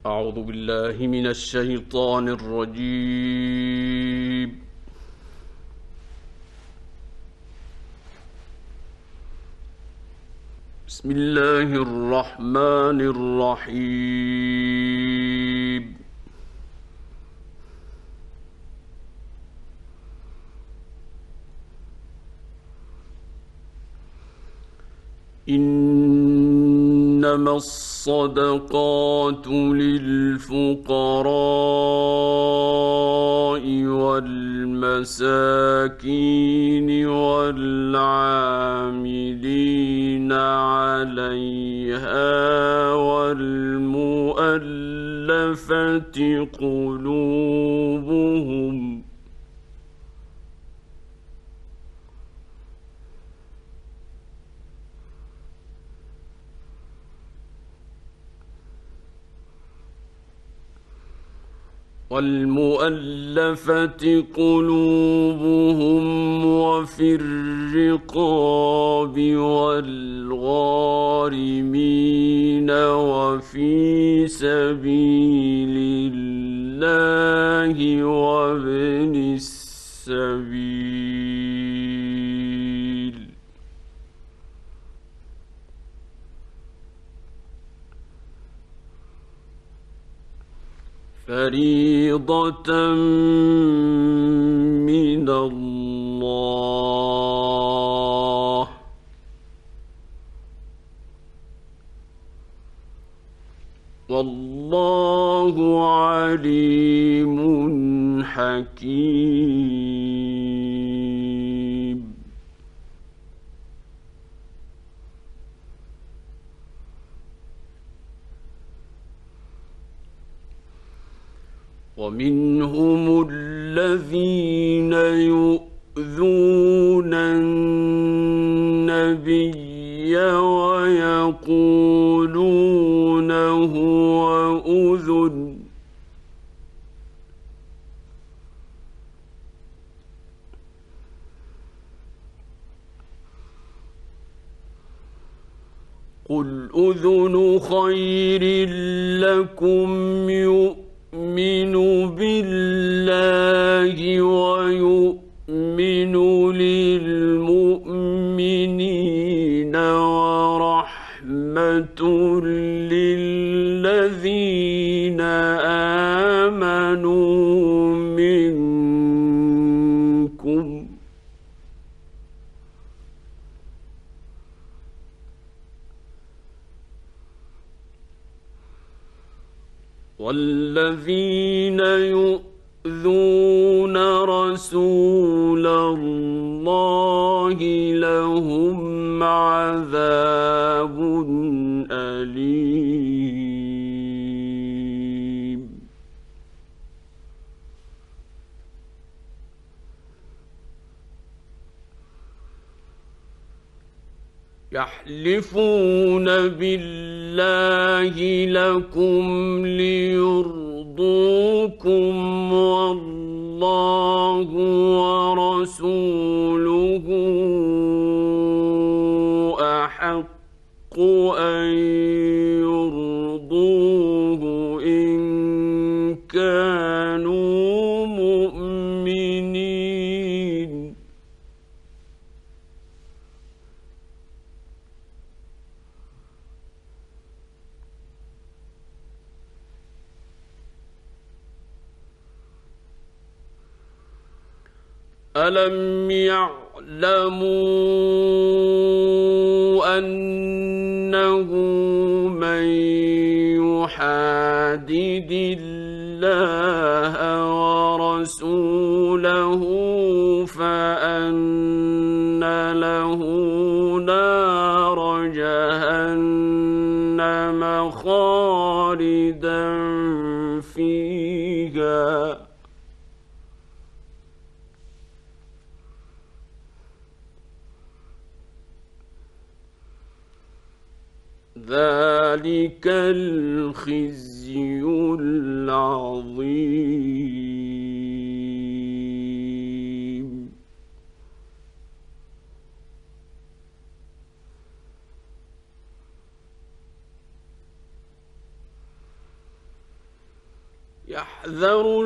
أعوذ بالله من الشيطان الرجيم. بسم الله الرحمن الرحيم. إنما الصدقات للفقراء والمساكين والعاملين عليها والمؤلفة قلوبهم وفي الرقاب والغارمين وفي سبيل الله وابن السبيل فريضة من الله، والله عليم حكيم. ومنهم الذين يؤذون النبي ويقولون هو أذن قل أذن خير لكم يؤمن بالله ويؤمن للمؤمنين ورحمة للذين آمنوا منكم والذين يؤذون رسول الله لهم عذاب أليم. يحلفون بالله لكم ليرضوكم والله ورسوله أحق أن يرضوه إن كانوا مؤمنين. ألم يعلموا أنه من يحادد الله ورسوله فأن له نار جهنم خالدا فيها ذلك الخزي العظيم. يحذر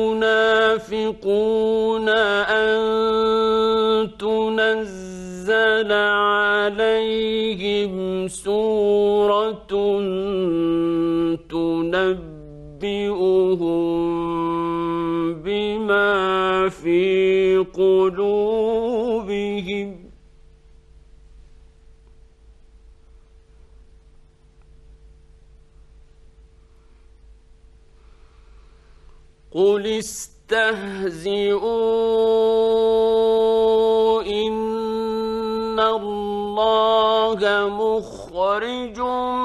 المنافقون أن تنزل عليهم سورة تنبئهم بما في قلوبهم قل استهزئوا إن الله مخرج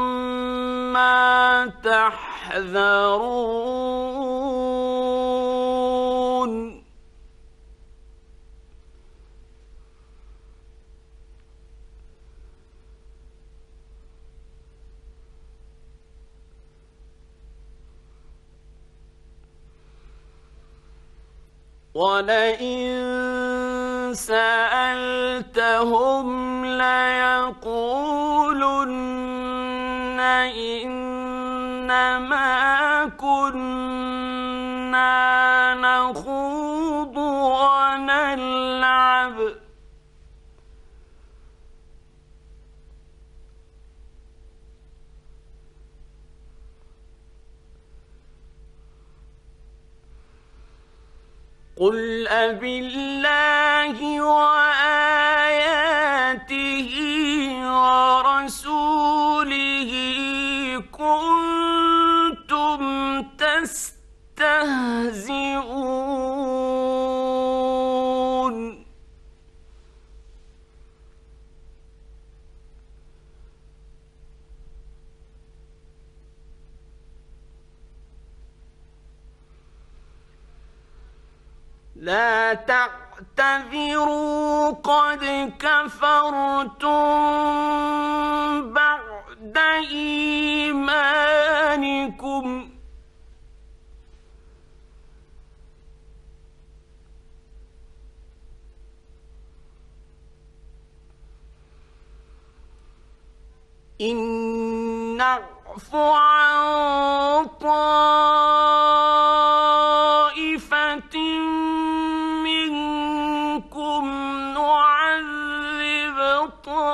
ما تحذرون ولئن سألتهم ليقولن إنما كنا نخوض ونلعب قل أبالله وآياته ورسوله كنتم تستهزئون لا تعتذروا قد كفرتم بعد إيمانكم إن نعف عن طائفة منكم نعذب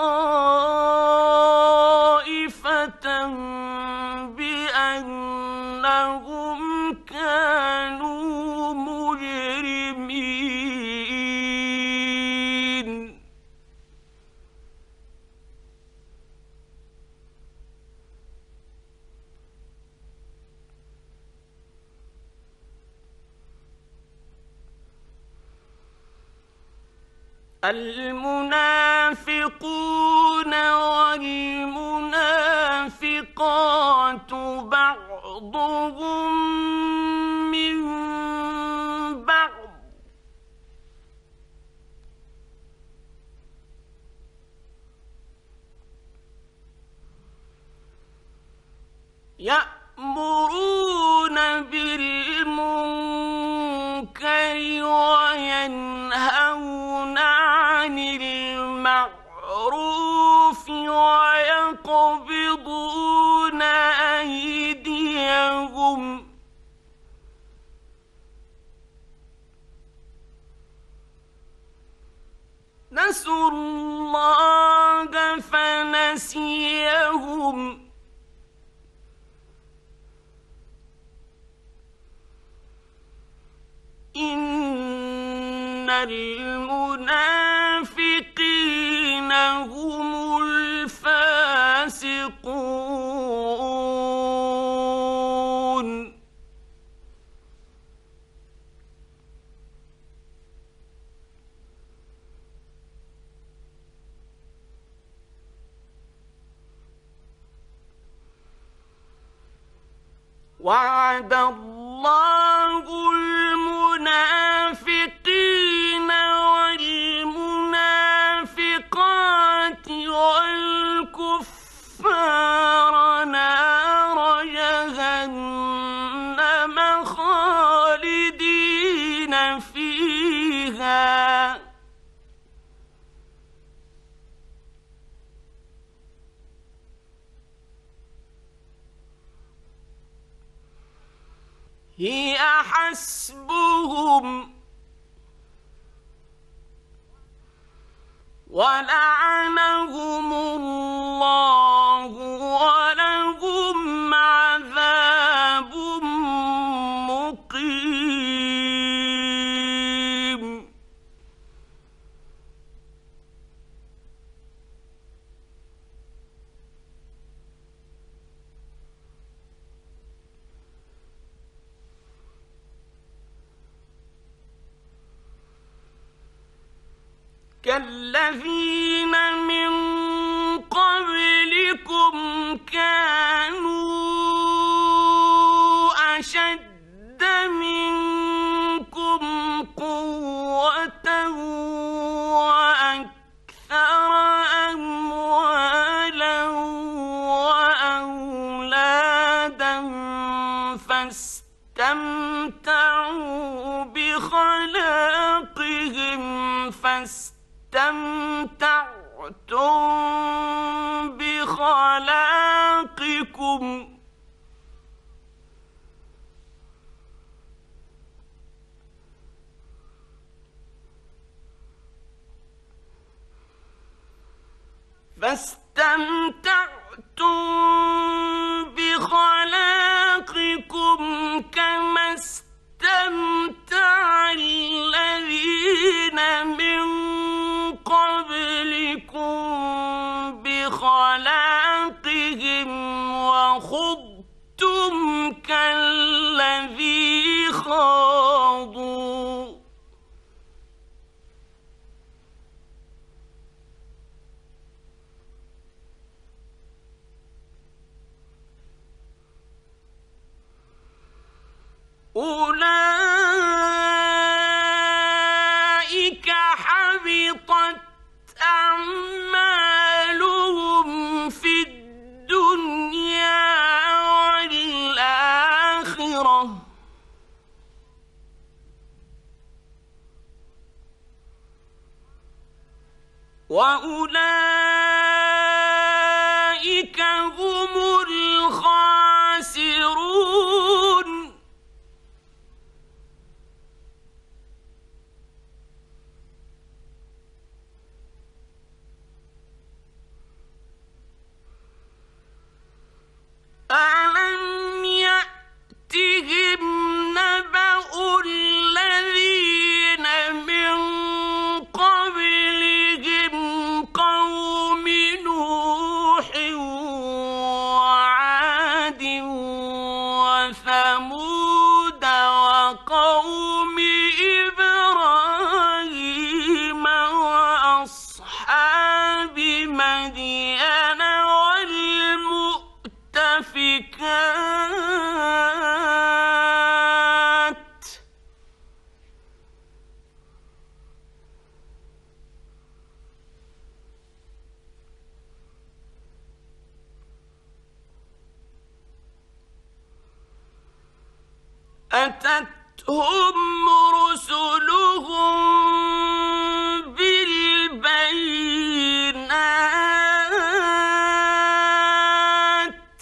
طائفة بأنهم كانوا مجرمين المنافقون والمنافقات بعضهم من بعض يأمرون بالمنكر وينهون عن المعروف ويقبضون أيديهم نسوا الله فنسيهم إن المنافقين هم الفاسقون وعد الله المنافقين والمنافقات والكفار نار جهنم خالدين فيها هي حسبهم ولعنهم الله ولهم عذاب مقيم. كالذين من قبلكم كانوا أشد منكم قوة وأكثر أموالا وأولادا فاستمتعوا بخلاقهم فاستمتعتم بخلاقكم كما استمتع الذين من قبلكم بخلاقهم وخضتم كالذي خاضوا أولئك حبطت أعمالهم في الدنيا والآخرة وأولئك هم الخاسرون. ألم يأتهم نبأ الذين من قبلهم قوم نوح وعاد وثمود وقوم إبراهيم وأصحاب مدين والمؤتفكات أتتهم رسلهم بالبينات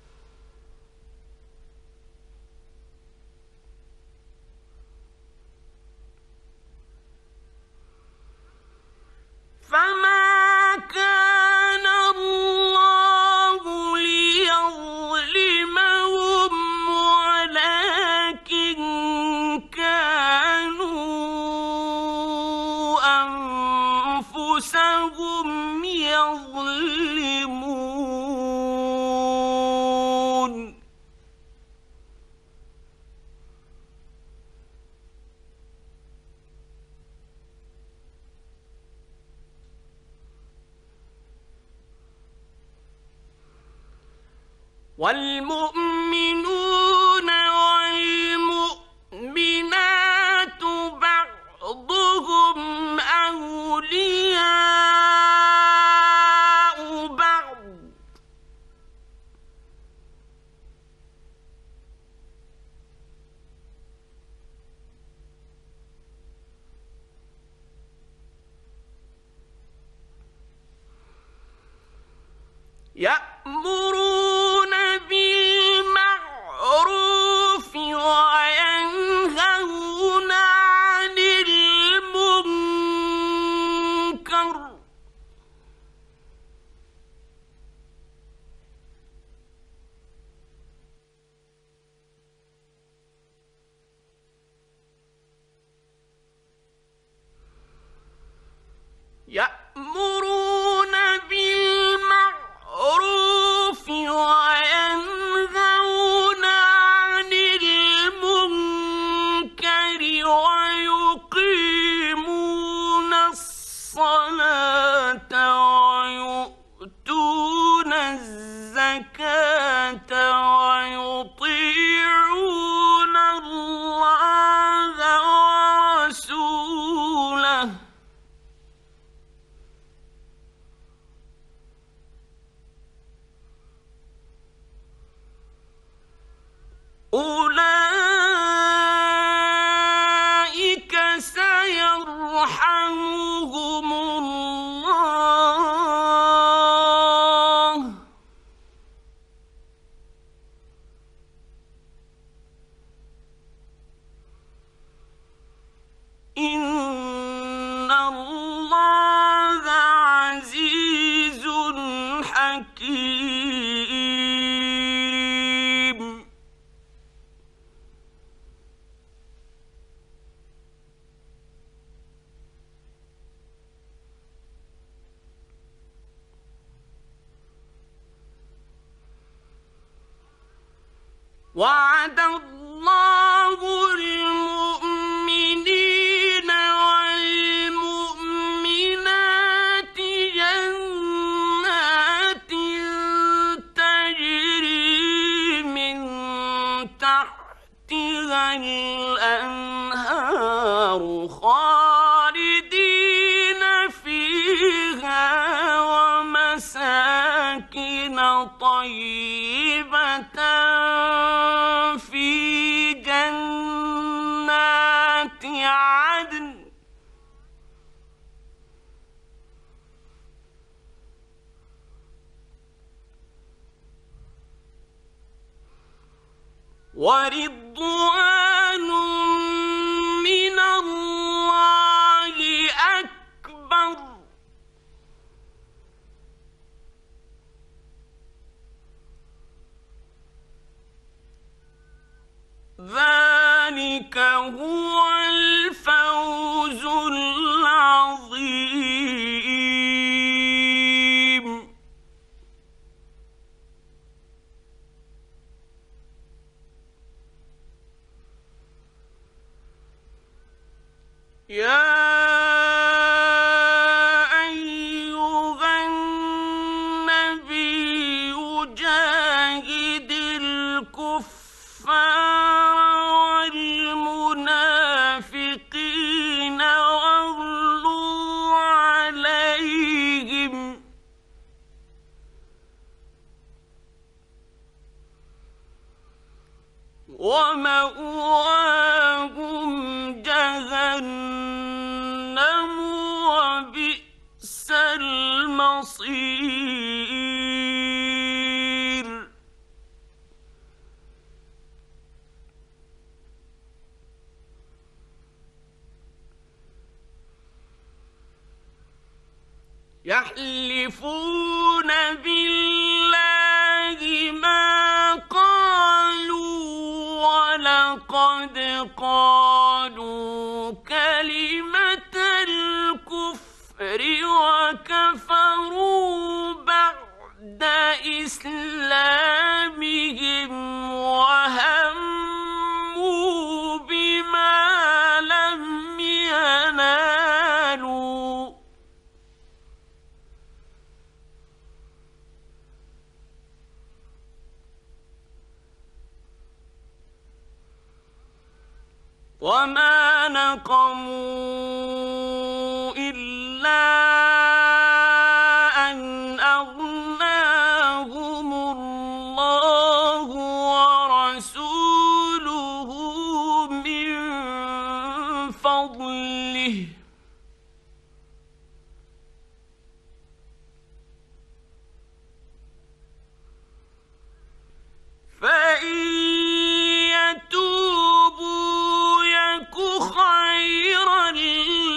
فما كان الله ليظلمهم ولكن كانوا أنفسهم يظلمون. والمؤمنون والمؤمنات بعضهم أولياء بعض يأمرون بالمعروف وينهون يأمرون بالمعروف وينهون عن المنكر ويقيمون الصلاة ويؤتون الزكاة ويطيعون الله ورسوله أولئك سيرحمهم الله إن الله عزيز حكيم وعد الله المؤمنين والمؤمنات جنات تجري من تحتها الأنهار خالدين فيها ومساكن طيبة في جنات عدن ورضوان من الله أكبر ذلك هو الفوز العظيم يا أيها النبي جاهد الكفار والمنافقين واغلظ عليهم ومأواهم جهنم وبئس المصير يحلفون بالله ما قالوا ولقد قالوا كلمة الكفر وكفروا بعد إسلامهم وهموا بما لم ينالوا وما نقموا إلا أن أغناهم الله ورسوله من فضله فإن يتوبوا يك خيرا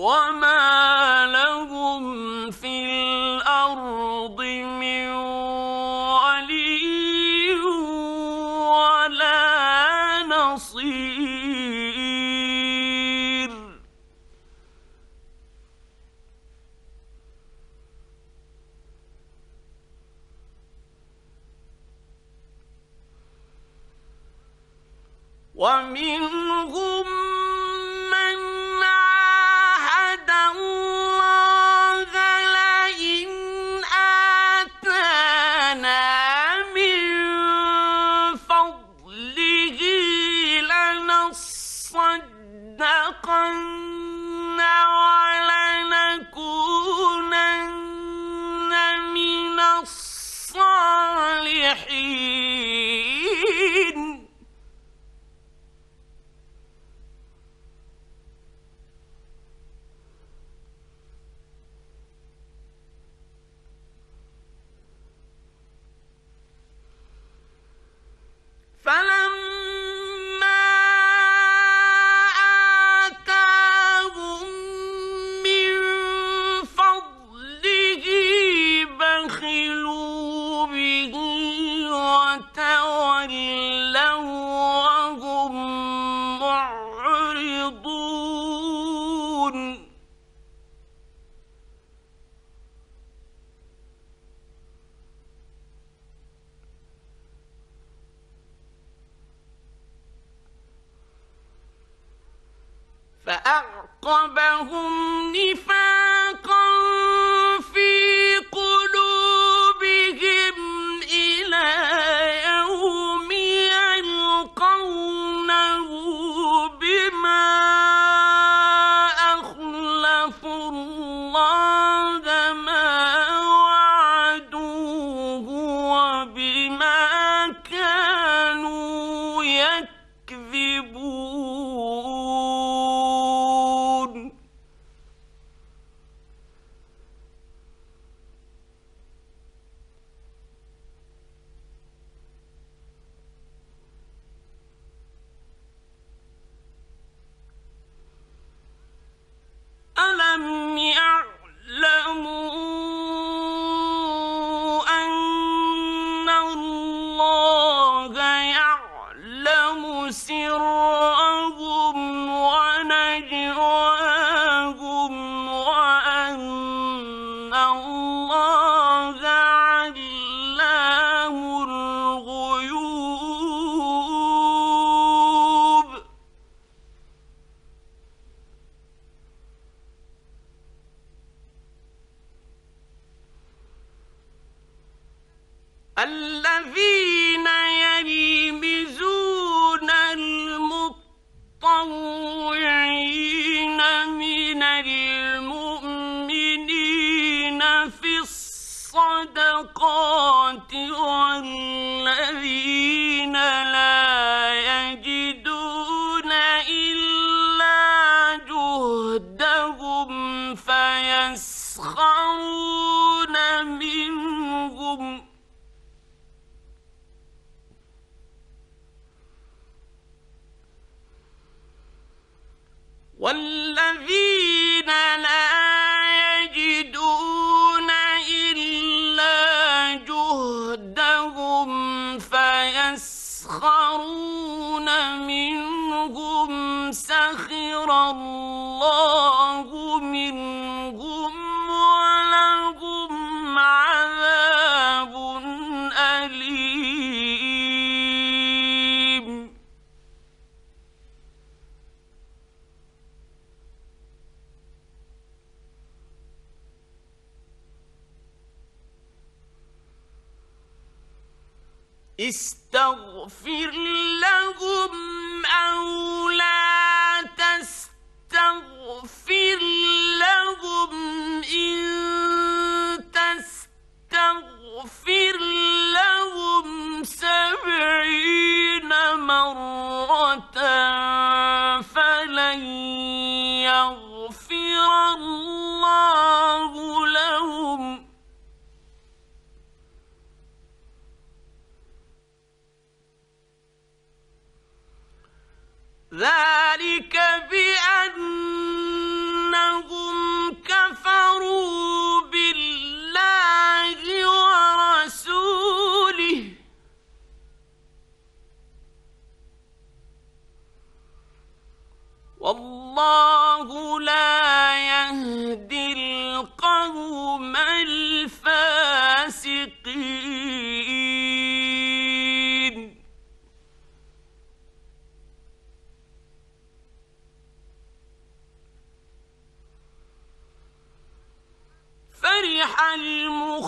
وما لهم في الأرض من ولي ولا نصير ومنهم من عاهد الله لئن آتانا من فضله لنصدقن ولنكونن من الصالحين فلما آتاهم من فضله بخلوا به وتولوا وهم معرضون فأعقبهم نفاقا في قلوبهم إلى يوم يلقونه بما أخلفوا الله ما وعدوه وبما كانوا يكذبون ألم يعلموا أن الله يعلم سرهم ونجواهم وأن الله علام الغيوب الذين يلمزون المطوعين من المؤمنين في الصدقات والذين لا يجدون إلا جهدهم فيسخرون منهم والذين لا يجدون إلا جهدهم فيسخرون منهم سخر الله منهم ولهم عذاب أليم استغفر لهم أو لا تستغفر لهم إن تستغفر لهم 70 مرة فلن يغفر الله لهم ذلك بأنه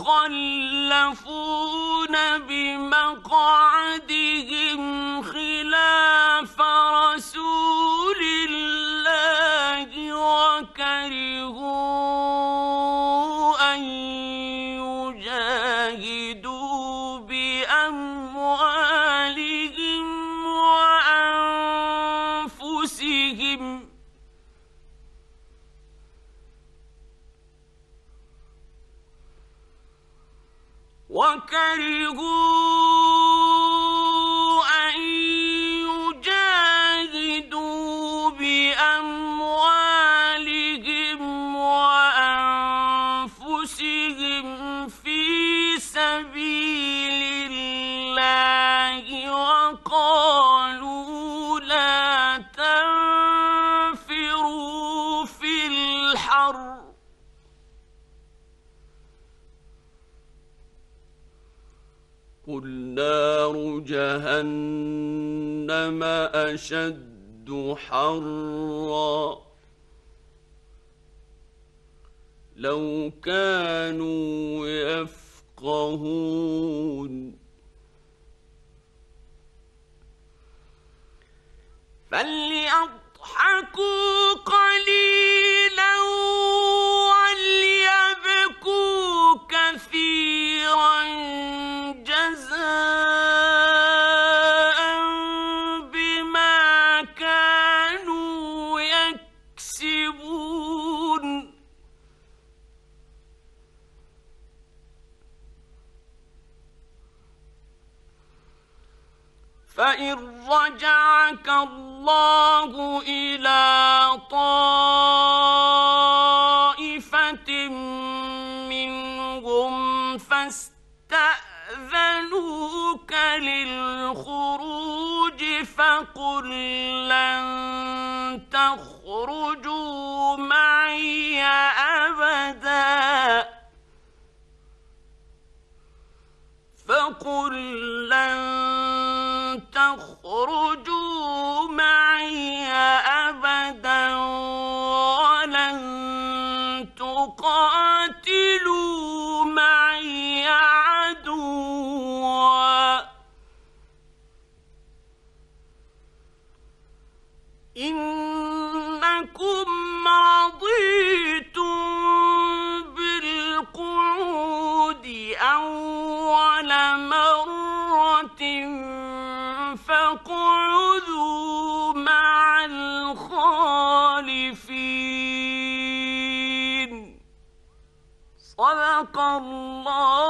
المخلفون بمقعدهم خلاف رسول الله وكرهوا أن يجاهدوا بأموالهم وأنفسهم في سبيل الله وقالوا لا تنفروا في الحر قل نار جهنم أشد حرا لو كانوا يفقهون فليضحكوا قليلا وليبكوا كثيرا جزاء بما كانوا يكسبون فإن رجعك الله إلى طائفة منهم فاستأذنوك للخروج فقل لن تخرجوا معي أبدا تخرجوا معي أبدا ولن تقاتلوا معي عدوا إنكم رضيتم بالقعود أول مرة فاقعدوا مع الخالفين صدق الله